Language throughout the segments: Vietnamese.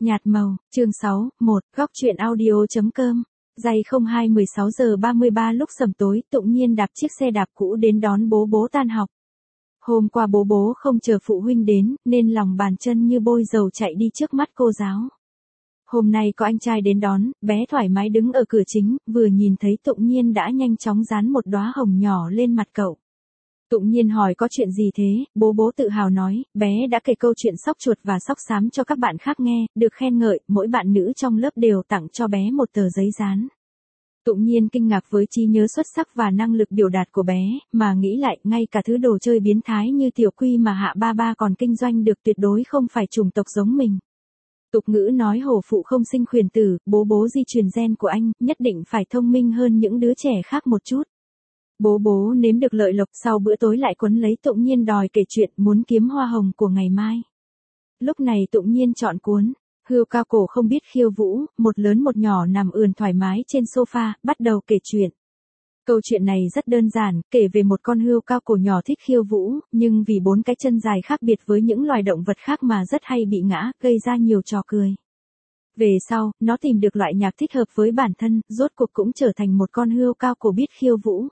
Nhạt màu, chương 6, 1, góc truyện audio.com. Giày 02 16 giờ 33 lúc sầm tối, Tụng Nhiên đạp chiếc xe đạp cũ đến đón bố bố tan học. Hôm qua bố bố không chờ phụ huynh đến, nên lòng bàn chân như bôi dầu chạy đi trước mắt cô giáo. Hôm nay có anh trai đến đón, bé thoải mái đứng ở cửa chính, vừa nhìn thấy Tụng Nhiên đã nhanh chóng dán một đóa hồng nhỏ lên mặt cậu. Tụng Nhiên hỏi có chuyện gì thế, bố bố tự hào nói, bé đã kể câu chuyện sóc chuột và sóc xám cho các bạn khác nghe, được khen ngợi, mỗi bạn nữ trong lớp đều tặng cho bé một tờ giấy dán. Tụng Nhiên kinh ngạc với trí nhớ xuất sắc và năng lực biểu đạt của bé, mà nghĩ lại, ngay cả thứ đồ chơi biến thái như tiểu quy mà Hạ Ba Ba còn kinh doanh được tuyệt đối không phải chủng tộc giống mình. Tục ngữ nói hổ phụ không sinh khuyển tử, bố bố di truyền gen của anh, nhất định phải thông minh hơn những đứa trẻ khác một chút. Bố bố nếm được lợi lộc, sau bữa tối lại quấn lấy Tụng Nhiên đòi kể chuyện muốn kiếm hoa hồng của ngày mai. Lúc này Tụng Nhiên chọn cuốn Hươu Cao Cổ Không Biết Khiêu Vũ, một lớn một nhỏ nằm ườn thoải mái trên sofa, bắt đầu kể chuyện. Câu chuyện này rất đơn giản, kể về một con hươu cao cổ nhỏ thích khiêu vũ, nhưng vì 4 cái chân dài khác biệt với những loài động vật khác mà rất hay bị ngã, gây ra nhiều trò cười. Về sau, nó tìm được loại nhạc thích hợp với bản thân, rốt cuộc cũng trở thành một con hươu cao cổ biết khiêu vũ.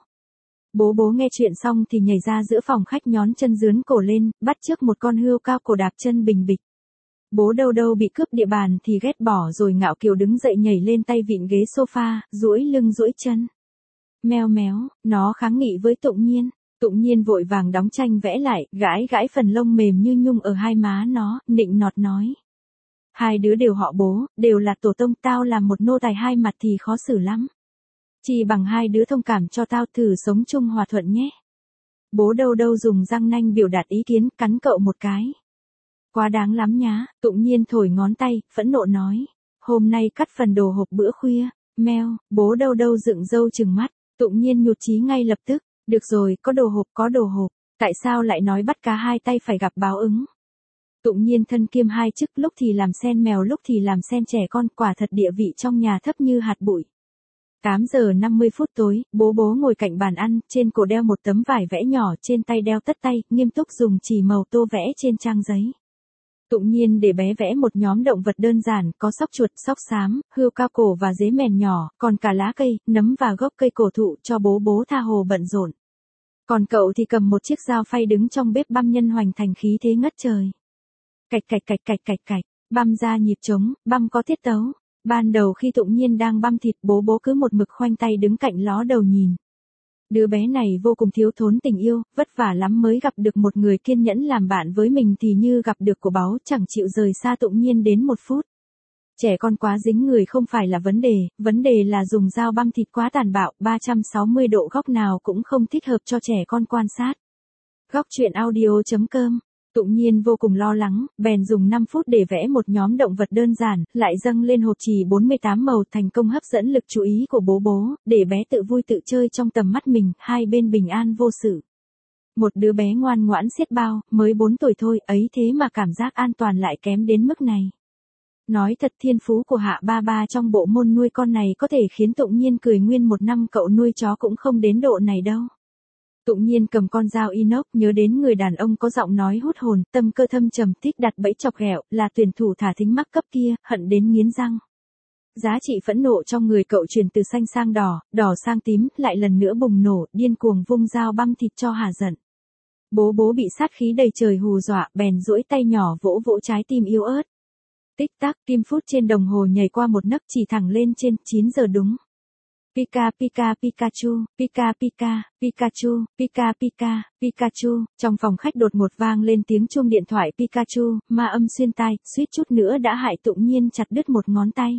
Bố bố nghe chuyện xong thì nhảy ra giữa phòng khách nhón chân dướn cổ lên, bắt chước một con hươu cao cổ đạp chân bình bịch. Bố đâu đâu bị cướp địa bàn thì ghét bỏ rồi ngạo kiều đứng dậy nhảy lên tay vịn ghế sofa, duỗi lưng duỗi chân. Meo méo, nó kháng nghị với Tụng Nhiên. Tụng Nhiên vội vàng đóng tranh vẽ lại, gãi gãi phần lông mềm như nhung ở hai má nó, nịnh nọt nói. Hai đứa đều họ bố, đều là tổ tông, tao làm một nô tài hai mặt thì khó xử lắm. Chỉ bằng hai đứa thông cảm cho tao, thử sống chung hòa thuận nhé. Bố đâu đâu dùng răng nanh biểu đạt ý kiến, cắn cậu một cái. Quá đáng lắm nhá, Tụng Nhiên thổi ngón tay, phẫn nộ nói. Hôm nay cắt phần đồ hộp bữa khuya, meo, bố đâu đâu dựng râu trừng mắt, Tụng Nhiên nhụt chí ngay lập tức. Được rồi, có đồ hộp, tại sao lại nói bắt cá hai tay phải gặp báo ứng? Tụng Nhiên thân kiêm hai chức, lúc thì làm sen mèo lúc thì làm sen trẻ con, quả thật địa vị trong nhà thấp như hạt bụi. 8 giờ 50 phút tối, bố bố ngồi cạnh bàn ăn, trên cổ đeo một tấm vải vẽ nhỏ, trên tay đeo tất tay, nghiêm túc dùng chì màu tô vẽ trên trang giấy. Tụng Nhiên để bé vẽ một nhóm động vật đơn giản, có sóc chuột, sóc xám, hươu cao cổ và dế mèn nhỏ, còn cả lá cây, nấm và gốc cây cổ thụ cho bố bố tha hồ bận rộn. Còn cậu thì cầm một chiếc dao phay đứng trong bếp băm nhân hoành thành khí thế ngất trời. Cạch cạch cạch cạch cạch cạch, băm ra nhịp trống, băm có tiết tấu. Ban đầu khi Tụng Nhiên đang băm thịt, bố bố cứ một mực khoanh tay đứng cạnh ló đầu nhìn. Đứa bé này vô cùng thiếu thốn tình yêu, vất vả lắm mới gặp được một người kiên nhẫn làm bạn với mình thì như gặp được của báu, chẳng chịu rời xa Tụng Nhiên đến một phút. Trẻ con quá dính người không phải là vấn đề là dùng dao băm thịt quá tàn bạo, 360 độ góc nào cũng không thích hợp cho trẻ con quan sát. Góc truyện audio.com. Tụng Nhiên vô cùng lo lắng, bèn dùng 5 phút để vẽ một nhóm động vật đơn giản, lại dâng lên hộp chì 48 màu, thành công hấp dẫn lực chú ý của bố bố, để bé tự vui tự chơi trong tầm mắt mình, hai bên bình an vô sự. Một đứa bé ngoan ngoãn xiết bao, mới 4 tuổi thôi, ấy thế mà cảm giác an toàn lại kém đến mức này. Nói thật, thiên phú của Hạ Ba Ba trong bộ môn nuôi con này có thể khiến Tụng Nhiên cười nguyên một năm, cậu nuôi chó cũng không đến độ này đâu. Tụng Nhiên cầm con dao inox, nhớ đến người đàn ông có giọng nói hút hồn, tâm cơ thâm trầm, thích đặt bẫy chọc ghẹo, là tuyển thủ thả thính mắc cấp kia, hận đến nghiến răng. Giá trị phẫn nộ trong người cậu chuyển từ xanh sang đỏ, đỏ sang tím, lại lần nữa bùng nổ, điên cuồng vung dao băm thịt cho hả giận. Bố bố bị sát khí đầy trời hù dọa, bèn duỗi tay nhỏ vỗ vỗ trái tim yếu ớt. Tích tắc, kim phút trên đồng hồ nhảy qua một nấc, chỉ thẳng lên trên, 9 giờ đúng. Pika Pika Pikachu, Pika Pika, Pikachu, Pika Pika, Pikachu, trong phòng khách đột ngột vang lên tiếng chuông điện thoại Pikachu, ma âm xuyên tai, suýt chút nữa đã hại Tụng Nhiên chặt đứt một ngón tay.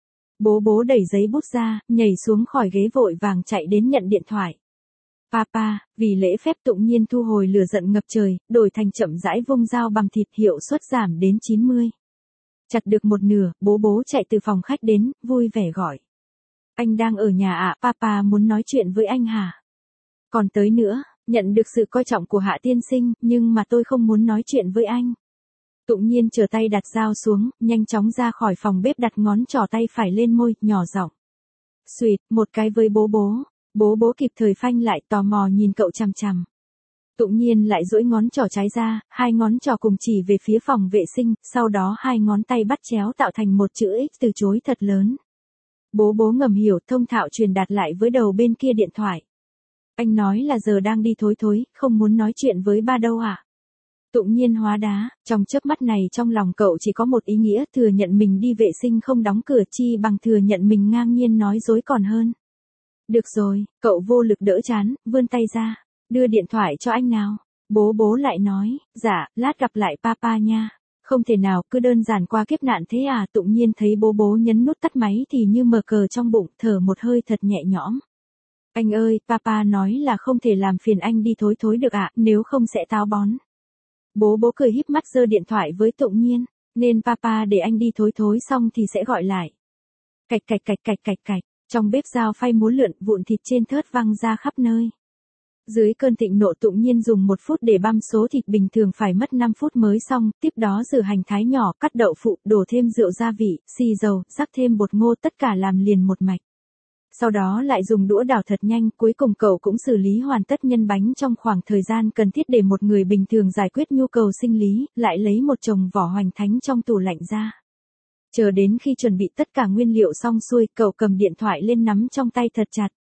Bố bố đẩy giấy bút ra, nhảy xuống khỏi ghế vội vàng chạy đến nhận điện thoại. Papa, vì lễ phép Tụng Nhiên thu hồi lửa giận ngập trời, đổi thành chậm rãi vung dao băm thịt, hiệu suất giảm đến 90. Chặt được một nửa, bố bố chạy từ phòng khách đến, vui vẻ gọi. Anh đang ở nhà ạ, Papa muốn nói chuyện với anh hả? Còn tới nữa, nhận được sự coi trọng của Hạ tiên sinh, nhưng mà tôi không muốn nói chuyện với anh. Tụng Nhiên trở tay đặt dao xuống, nhanh chóng ra khỏi phòng bếp đặt ngón trỏ tay phải lên môi, nhỏ giọng. Xuyệt, một cái với bố bố. Bố bố kịp thời phanh lại, tò mò nhìn cậu chằm chằm. Tụng Nhiên lại duỗi ngón trỏ trái ra, hai ngón trỏ cùng chỉ về phía phòng vệ sinh, sau đó hai ngón tay bắt chéo tạo thành một chữ X từ chối thật lớn. Bố bố ngầm hiểu, thông thạo truyền đạt lại với đầu bên kia điện thoại. Anh nói là giờ đang đi thối thối, không muốn nói chuyện với ba đâu à? Tụng Nhiên hóa đá, trong chớp mắt này trong lòng cậu chỉ có một ý nghĩa, thừa nhận mình đi vệ sinh không đóng cửa chi bằng thừa nhận mình ngang nhiên nói dối còn hơn. Được rồi, cậu vô lực đỡ chán, vươn tay ra, đưa điện thoại cho anh nào. Bố bố lại nói, dạ, lát gặp lại papa nha. Không thể nào, cứ đơn giản qua kiếp nạn thế à? Tụng Nhiên thấy bố bố nhấn nút tắt máy thì như mờ cờ trong bụng, thở một hơi thật nhẹ nhõm. Anh ơi, papa nói là không thể làm phiền anh đi thối thối được ạ, nếu không sẽ táo bón. Bố bố cười híp mắt giơ điện thoại với Tụng Nhiên, nên papa để anh đi thối thối xong thì sẽ gọi lại. Cạch cạch cạch cạch cạch cạch, trong bếp dao phay múa lượn, vụn thịt trên thớt văng ra khắp nơi. Dưới cơn thịnh nộ Tụng Nhiên dùng 1 phút để băm số thịt bình thường phải mất 5 phút mới xong, tiếp đó rửa hành thái nhỏ, cắt đậu phụ, đổ thêm rượu gia vị, xì dầu, rắc thêm bột ngô, tất cả làm liền một mạch. Sau đó lại dùng đũa đảo thật nhanh, cuối cùng cậu cũng xử lý hoàn tất nhân bánh trong khoảng thời gian cần thiết để một người bình thường giải quyết nhu cầu sinh lý, lại lấy một chồng vỏ hoành thánh trong tủ lạnh ra. Chờ đến khi chuẩn bị tất cả nguyên liệu xong xuôi, cậu cầm điện thoại lên nắm trong tay thật chặt.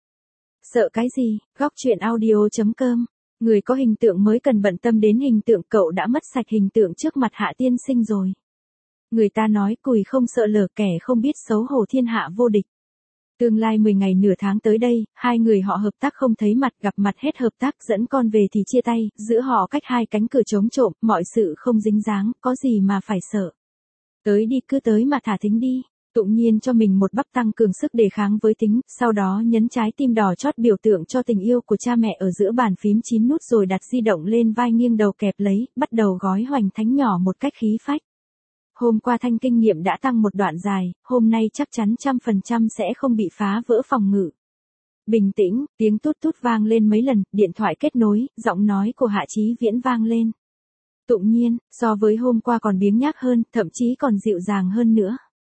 Sợ cái gì? Góc truyện audio.com. Người có hình tượng mới cần bận tâm đến hình tượng, cậu đã mất sạch hình tượng trước mặt Hạ tiên sinh rồi. Người ta nói cùi không sợ lở, kẻ không biết xấu hổ thiên hạ vô địch. Tương lai 10 ngày nửa tháng tới đây, hai người họ hợp tác không thấy mặt, gặp mặt hết hợp tác, dẫn con về thì chia tay, giữa họ cách hai cánh cửa chống trộm, mọi sự không dính dáng, có gì mà phải sợ. Tới đi, cứ tới mà thả thính đi. Tụng Nhiên cho mình một bắp tăng cường sức đề kháng với tính, sau đó nhấn trái tim đỏ chót biểu tượng cho tình yêu của cha mẹ ở giữa bàn phím 9 nút rồi đặt di động lên vai nghiêng đầu kẹp lấy, bắt đầu gói hoành thánh nhỏ một cách khí phách. Hôm qua Thanh kinh nghiệm đã tăng một đoạn dài, hôm nay chắc chắn 100% sẽ không bị phá vỡ phòng ngự. Bình tĩnh, tiếng tút tút vang lên mấy lần, điện thoại kết nối, giọng nói của Hạ Chí Viễn vang lên. Tụng Nhiên, so với hôm qua còn biếng nhác hơn, thậm chí còn dịu dàng hơn nữa.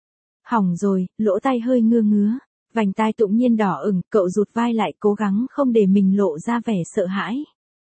Hỏng rồi, lỗ tai hơi ngứa ngứa. Vành tai Tụng Nhiên đỏ ửng, cậu rụt vai lại cố gắng không để mình lộ ra vẻ sợ hãi.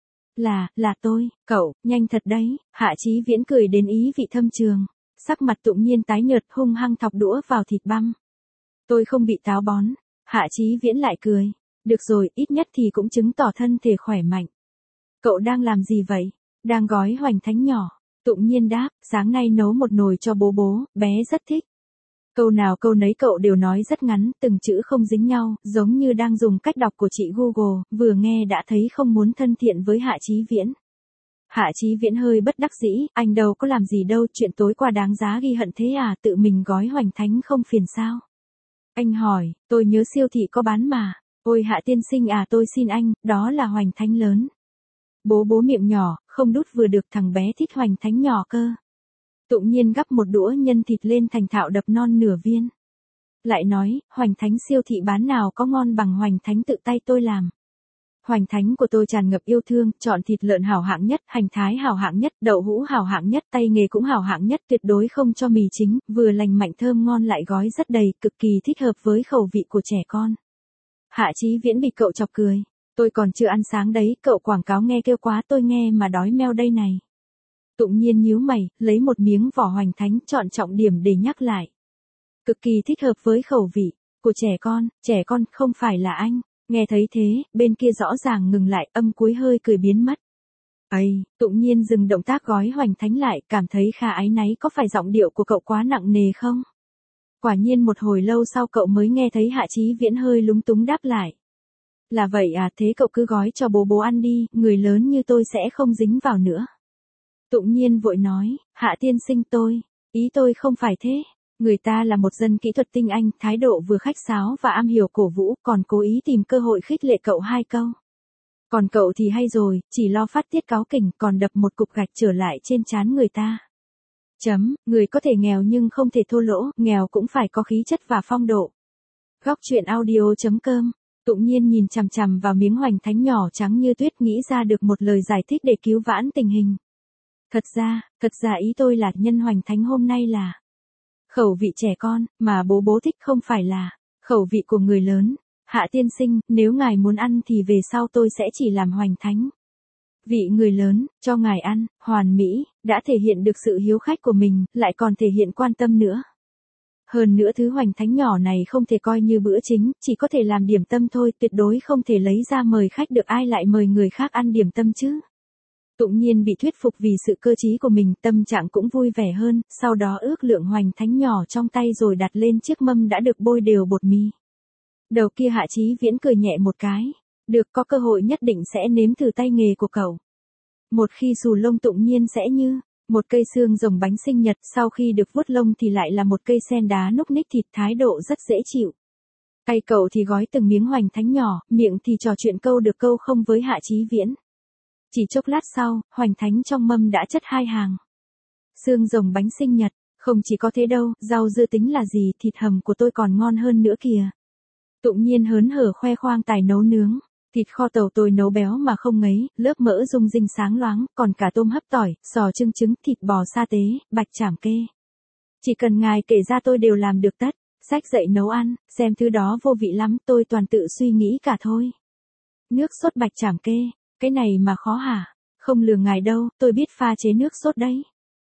Là tôi, cậu, nhanh thật đấy. Hạ Chí Viễn cười đến ý vị thâm trường. Sắc mặt Tụng Nhiên tái nhợt, hung hăng thọc đũa vào thịt băm. Tôi không bị táo bón. Hạ Chí Viễn lại cười. Được rồi, ít nhất thì cũng chứng tỏ thân thể khỏe mạnh. Cậu đang làm gì vậy? Đang gói hoành thánh nhỏ. Tụng Nhiên đáp, sáng nay nấu một nồi cho bố bố, bé rất thích. Câu nào câu nấy cậu đều nói rất ngắn, từng chữ không dính nhau, giống như đang dùng cách đọc của chị Google, vừa nghe đã thấy không muốn thân thiện với Hạ Chí Viễn. Hạ Chí Viễn hơi bất đắc dĩ, anh đâu có làm gì đâu, chuyện tối qua đáng giá ghi hận thế à, tự mình gói hoành thánh không phiền sao? Anh hỏi, tôi nhớ siêu thị có bán mà. Ôi Hạ tiên sinh à, tôi xin anh, đó là hoành thánh lớn. Bố bố miệng nhỏ, không đút vừa được, thằng bé thích hoành thánh nhỏ cơ. Tụng Nhiên gắp một đũa nhân thịt lên thành thạo đập non nửa viên. Lại nói, hoành thánh siêu thị bán nào có ngon bằng hoành thánh tự tay tôi làm. Hoành thánh của tôi tràn ngập yêu thương, chọn thịt lợn hảo hạng nhất, hành thái hảo hạng nhất, đậu hũ hảo hạng nhất, tay nghề cũng hảo hạng nhất, tuyệt đối không cho mì chính, vừa lành mạnh thơm ngon lại gói rất đầy, cực kỳ thích hợp với khẩu vị của trẻ con. Hạ Chí Viễn bị cậu chọc cười. Tôi còn chưa ăn sáng đấy, cậu quảng cáo nghe kêu quá, tôi nghe mà đói meo đây này. Tụng Nhiên nhíu mày, lấy một miếng vỏ hoành thánh, chọn trọng điểm để nhắc lại. Cực kỳ thích hợp với khẩu vị của trẻ con không phải là anh. Nghe thấy thế, bên kia rõ ràng ngừng lại, âm cuối hơi cười biến mất. Ây, Tụng Nhiên dừng động tác gói hoành thánh lại, cảm thấy khá áy náy, có phải giọng điệu của cậu quá nặng nề không? Quả nhiên một hồi lâu sau cậu mới nghe thấy Hạ Chí Viễn hơi lúng túng đáp lại. Là vậy à, thế cậu cứ gói cho bố bố ăn đi, người lớn như tôi sẽ không dính vào nữa. Tụng Nhiên vội nói, Hạ tiên sinh ý tôi không phải thế. Người ta là một dân kỹ thuật tinh anh, thái độ vừa khách sáo và am hiểu cổ vũ, còn cố ý tìm cơ hội khích lệ cậu 2 câu. Còn cậu thì hay rồi, chỉ lo phát tiết cáu kỉnh, còn đập một cục gạch trở lại trên trán người ta. Người có thể nghèo nhưng không thể thô lỗ, nghèo cũng phải có khí chất và phong độ. Góc truyện audio.com. Tụng Nhiên nhìn chằm chằm vào miếng hoành thánh nhỏ trắng như tuyết, nghĩ ra được một lời giải thích để cứu vãn tình hình. Thật ra ý tôi là nhân hoành thánh hôm nay là khẩu vị trẻ con, mà bố bố thích không phải là khẩu vị của người lớn. Hạ tiên sinh, nếu ngài muốn ăn thì về sau tôi sẽ chỉ làm hoành thánh. Vị người lớn, cho ngài ăn, hoàn mỹ, đã thể hiện được sự hiếu khách của mình, lại còn thể hiện quan tâm nữa. Hơn nữa thứ hoành thánh nhỏ này không thể coi như bữa chính, chỉ có thể làm điểm tâm thôi, tuyệt đối không thể lấy ra mời khách được, ai lại mời người khác ăn điểm tâm chứ. Tụng Nhiên bị thuyết phục vì sự cơ trí của mình, tâm trạng cũng vui vẻ hơn, sau đó ước lượng hoành thánh nhỏ trong tay rồi đặt lên chiếc mâm đã được bôi đều bột mì. Đầu kia Hạ Chí Viễn cười nhẹ một cái, được, có cơ hội nhất định sẽ nếm thử tay nghề của cậu. Một khi xù lông Tụng Nhiên sẽ như một cây xương rồng bánh sinh nhật, sau khi được vuốt lông thì lại là một cây sen đá núc ních thịt, thái độ rất dễ chịu. Tay cậu thì gói từng miếng hoành thánh nhỏ, miệng thì trò chuyện câu được câu không với Hạ Chí Viễn. Chỉ chốc lát sau, hoành thánh trong mâm đã chất 2 hàng. Xương rồng bánh sinh nhật, không chỉ có thế đâu, rau dưa tính là gì, thịt hầm của tôi còn ngon hơn nữa kìa. Tụng Nhiên hớn hở khoe khoang tài nấu nướng. Thịt kho tàu tôi nấu béo mà không ngấy, lớp mỡ rung rinh sáng loáng, còn cả tôm hấp tỏi, sò chưng trứng, thịt bò sa tế, bạch chảm kê. Chỉ cần ngài kể ra tôi đều làm được tất. Xách dậy nấu ăn, xem thứ đó vô vị lắm, tôi toàn tự suy nghĩ cả thôi. Nước sốt bạch chảm kê, cái này mà khó hả? Không lừa ngài đâu, tôi biết pha chế nước sốt đấy.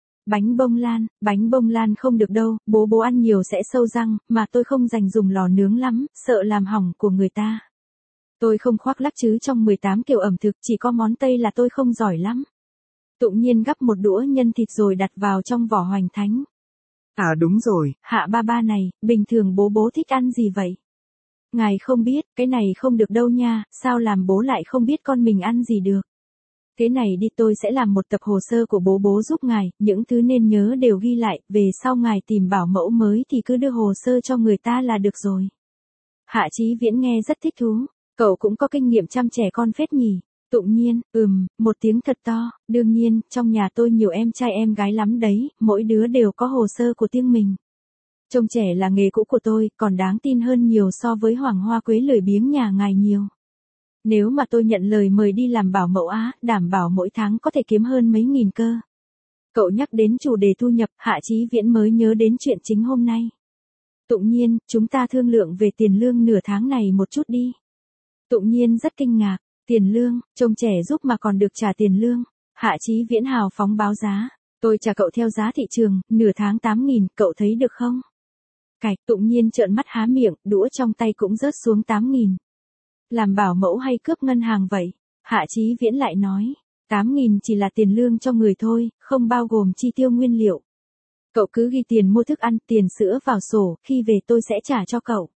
Bánh bông lan không được đâu, bố ăn nhiều sẽ sâu răng, mà tôi không dành dùng lò nướng lắm, sợ làm hỏng của người ta. Tôi không khoác lác chứ, trong 18 kiểu ẩm thực chỉ có món Tây là tôi không giỏi lắm. Tụng Nhiên gắp một đũa nhân thịt rồi đặt vào trong vỏ hoành thánh. À đúng rồi, Hạ ba ba này, bình thường bố thích ăn gì vậy? Ngài không biết, cái này không được đâu nha, sao làm bố lại không biết con mình ăn gì được? Thế này đi, tôi sẽ làm một tập hồ sơ của bố giúp ngài, những thứ nên nhớ đều ghi lại, về sau ngài tìm bảo mẫu mới thì cứ đưa hồ sơ cho người ta là được rồi. Hạ Chí Viễn nghe rất thích thú, cậu cũng có kinh nghiệm chăm trẻ con phết nhỉ. Tụng Nhiên, một tiếng thật to, đương nhiên, trong nhà tôi nhiều em trai em gái lắm đấy, mỗi đứa đều có hồ sơ của riêng mình. Trông trẻ là nghề cũ của tôi, còn đáng tin hơn nhiều so với Hoàng Hoa Quế lười biếng nhà ngài nhiều. Nếu mà tôi nhận lời mời đi làm bảo mẫu á, đảm bảo mỗi tháng có thể kiếm hơn mấy nghìn cơ. Cậu nhắc đến chủ đề thu nhập, Hạ Chí Viễn mới nhớ đến chuyện chính hôm nay. Tụng Nhiên, chúng ta thương lượng về tiền lương nửa tháng này một chút đi. Tụng Nhiên rất kinh ngạc, tiền lương, trông trẻ giúp mà còn được trả tiền lương. Hạ Chí Viễn hào phóng báo giá, tôi trả cậu theo giá thị trường, nửa tháng 8.000, cậu thấy được không? Cạch, Tụng Nhiên trợn mắt há miệng, đũa trong tay cũng rớt xuống 8.000. Làm bảo mẫu hay cướp ngân hàng vậy? Hạ Chí Viễn lại nói, 8.000 chỉ là tiền lương cho người thôi, không bao gồm chi tiêu nguyên liệu. Cậu cứ ghi tiền mua thức ăn, tiền sữa vào sổ, khi về tôi sẽ trả cho cậu.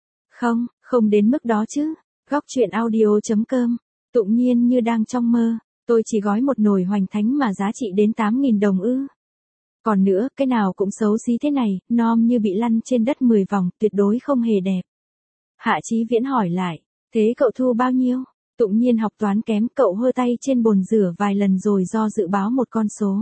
Không đến mức đó chứ. Góc truyện audio.com. Tụng Nhiên như đang trong mơ, tôi chỉ gói một nồi hoành thánh mà giá trị đến 8.000 đồng ư. Còn nữa, cái nào cũng xấu xí thế này, nom như bị lăn trên đất 10 vòng, tuyệt đối không hề đẹp. Hạ Chí Viễn hỏi lại, thế cậu thu bao nhiêu? Tụng Nhiên học toán kém, cậu hơ tay trên bồn rửa vài lần rồi do dự báo một con số.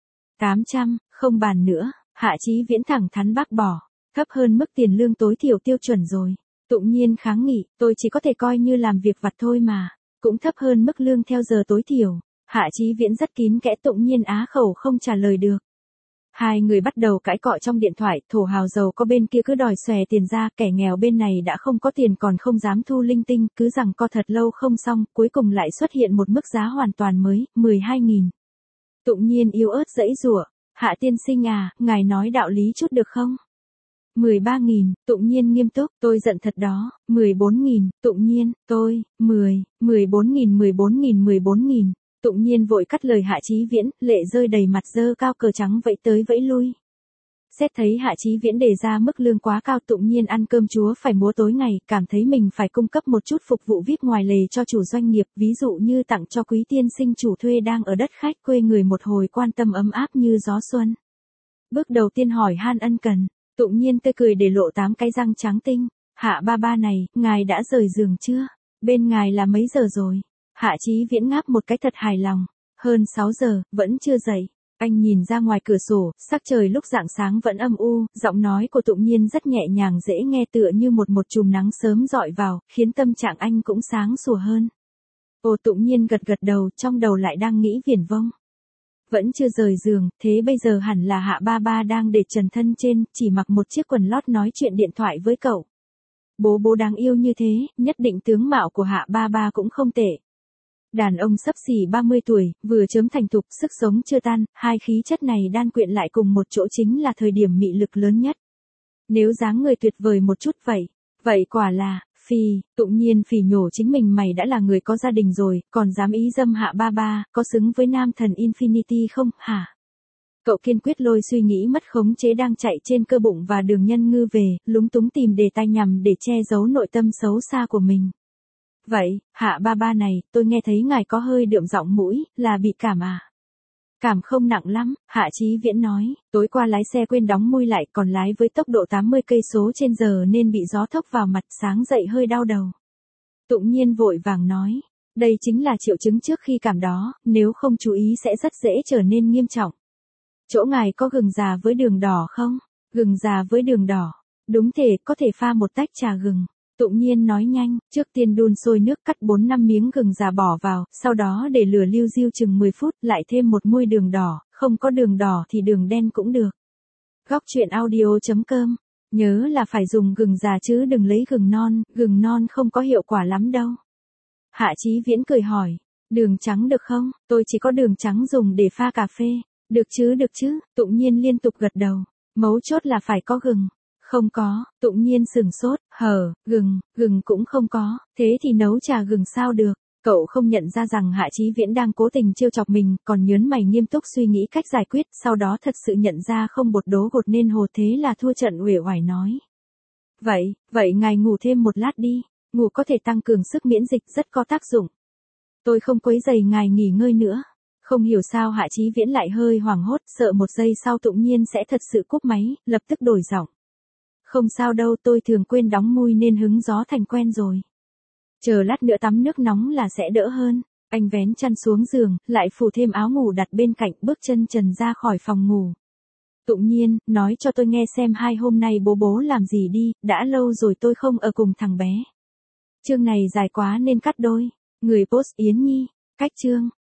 800, không bàn nữa. Hạ Chí Viễn thẳng thắn bác bỏ, thấp hơn mức tiền lương tối thiểu tiêu chuẩn rồi. Tụng Nhiên kháng nghị, tôi chỉ có thể coi như làm việc vặt thôi mà, cũng thấp hơn mức lương theo giờ tối thiểu. Hạ Chí Viễn rất kín kẽ, Tụng Nhiên á khẩu không trả lời được. Hai người bắt đầu cãi cọ trong điện thoại, thổ hào giàu có bên kia cứ đòi xòe tiền ra, kẻ nghèo bên này đã không có tiền còn không dám thu linh tinh, cứ rằng co thật lâu không xong, cuối cùng lại xuất hiện một mức giá hoàn toàn mới, 12.000. Tụng Nhiên yếu ớt giãy giụa, Hạ tiên sinh à, ngài nói đạo lý chút được không? 13.000, Tụng Nhiên nghiêm túc, tôi giận thật đó. 14.000, Tụng Nhiên, tôi, 14.000. Tụng Nhiên vội cắt lời Hạ Chí Viễn, lệ rơi đầy mặt, giơ cao cờ trắng vẫy tới vẫy lui. Xét thấy Hạ Chí Viễn đề ra mức lương quá cao, Tụng Nhiên ăn cơm chúa phải múa tối ngày, cảm thấy mình phải cung cấp một chút phục vụ VIP ngoài lề cho chủ doanh nghiệp, ví dụ như tặng cho quý tiên sinh chủ thuê đang ở đất khách quê người một hồi quan tâm ấm áp như gió xuân. Bước đầu tiên hỏi han ân cần, Tụng Nhiên tươi cười để lộ 8 cái răng trắng tinh. Hạ ba ba này, ngài đã rời giường chưa? Bên ngài là mấy giờ rồi? Hạ Chí Viễn ngáp một cái thật hài lòng. Hơn 6 giờ, vẫn chưa dậy. Anh nhìn ra ngoài cửa sổ, sắc trời lúc rạng sáng vẫn âm u, giọng nói của Tụng Nhiên rất nhẹ nhàng dễ nghe tựa như một chùm nắng sớm dọi vào, khiến tâm trạng anh cũng sáng sủa hơn. Ồ, Tụng Nhiên gật đầu, trong đầu lại đang nghĩ viển vông. Vẫn chưa rời giường, thế bây giờ hẳn là Hạ ba ba đang để trần thân trên, chỉ mặc một chiếc quần lót nói chuyện điện thoại với cậu. Bố đáng yêu như thế, nhất định tướng mạo của Hạ ba ba cũng không tệ. Đàn ông xấp xỉ 30 tuổi, vừa chớm thành thục, sức sống chưa tan, hai khí chất này đan quyện lại cùng một chỗ chính là thời điểm mị lực lớn nhất. Nếu dáng người tuyệt vời một chút vậy quả là, Tụng Nhiên phỉ nhổ chính mình, mày đã là người có gia đình rồi, còn dám ý dâm Hạ Ba Ba, có xứng với nam thần Infinity không, hả? Cậu kiên quyết lôi suy nghĩ mất khống chế đang chạy trên cơ bụng và Đường Nhân Ngư về, lúng túng tìm đề tài nhằm để che giấu nội tâm xấu xa của mình. Vậy, Hạ Ba Ba này, tôi nghe thấy ngài có hơi đượm giọng mũi, là bị cảm à? Cảm không nặng lắm, Hạ Chí Viễn nói, tối qua lái xe quên đóng mui lại, còn lái với tốc độ 80 cây số trên giờ nên bị gió thốc vào mặt, sáng dậy hơi đau đầu. Tụng Nhiên vội vàng nói, đây chính là triệu chứng trước khi cảm đó, nếu không chú ý sẽ rất dễ trở nên nghiêm trọng. Chỗ ngài có gừng già với đường đỏ không? Gừng già với đường đỏ. Đúng thể, có thể pha một tách trà gừng. Tụng Nhiên nói nhanh, trước tiên đun sôi nước, cắt 4-5 miếng gừng già bỏ vào, sau đó để lửa liu riu chừng 10 phút, lại thêm một muôi đường đỏ, không có đường đỏ thì đường đen cũng được. Góc truyện audio.com. Nhớ là phải dùng gừng già chứ đừng lấy gừng non không có hiệu quả lắm đâu. Hạ Chí Viễn cười hỏi, đường trắng được không? Tôi chỉ có đường trắng dùng để pha cà phê. Được chứ, Tụng Nhiên liên tục gật đầu. Mấu chốt là phải có gừng. Không có, Tụng Nhiên sừng sốt, gừng cũng không có, thế thì nấu trà gừng sao được. Cậu không nhận ra rằng Hạ Chí Viễn đang cố tình trêu chọc mình, còn nhớn mày nghiêm túc suy nghĩ cách giải quyết, sau đó thật sự nhận ra không bột đố gột nên hồ thế là thua trận, uể oải nói. Vậy ngài ngủ thêm một lát đi, ngủ có thể tăng cường sức miễn dịch, rất có tác dụng. Tôi không quấy rầy ngài nghỉ ngơi nữa. Không hiểu sao Hạ Chí Viễn lại hơi hoảng hốt, sợ một giây sau Tụng Nhiên sẽ thật sự cúp máy, lập tức đổi giọng. Không sao đâu, tôi thường quên đóng mui nên hứng gió thành quen rồi. Chờ lát nữa tắm nước nóng là sẽ đỡ hơn. Anh vén chăn xuống giường, lại phủ thêm áo ngủ đặt bên cạnh, bước chân trần ra khỏi phòng ngủ. Tụng Nhiên, nói cho tôi nghe xem hai hôm nay bố làm gì đi, đã lâu rồi tôi không ở cùng thằng bé. Chương này dài quá nên cắt đôi. Người post Yến Nhi, cách chương.